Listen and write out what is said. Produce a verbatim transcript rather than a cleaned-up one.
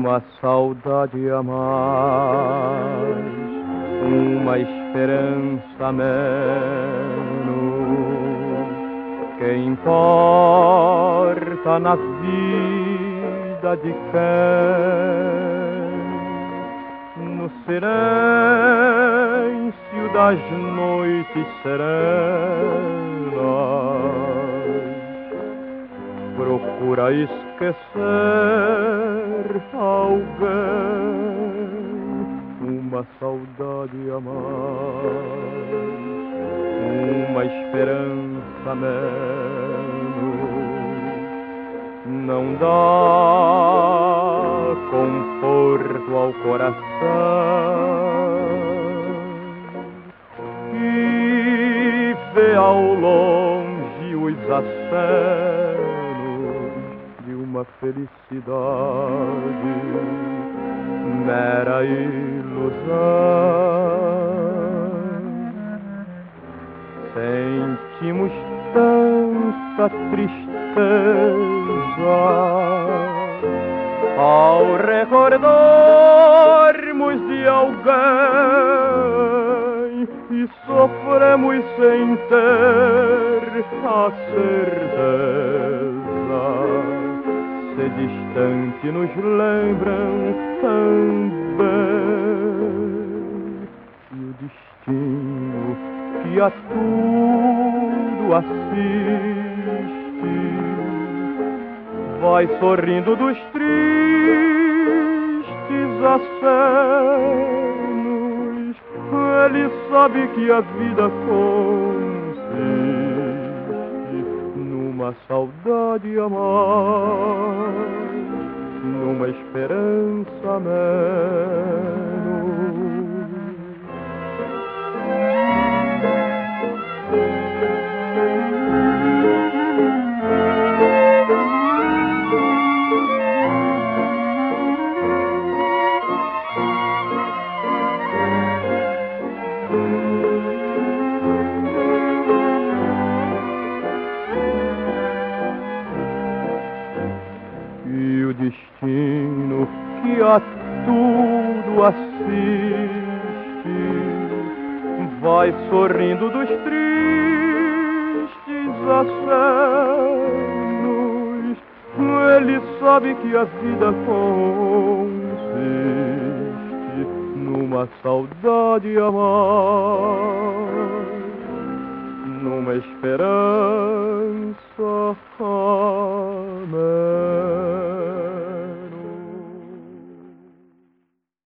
uma saudade a mais, uma esperança a menos. Que importa na vida de quem, no silêncio das noites serenas, procura esquecer alguém, uma saudade a mais, uma esperança a menos. Não dá conforto ao coração e vê ao longe os acenos de uma felicidade, mera ilusão. Sentimos tanta tristeza ao recordarmos de alguém e sofremos sem ter a certeza, se distante nos lembram também. E o destino que a tudo assiste vai sorrindo dos tristes acenos. Ele sabe que a vida consiste numa saudade a mais, numa esperança a menos. E o destino que a tudo assiste vai sorrindo dos tristes acenos. Ele sabe que a vida consiste numa saudade a mais, numa esperança a menos.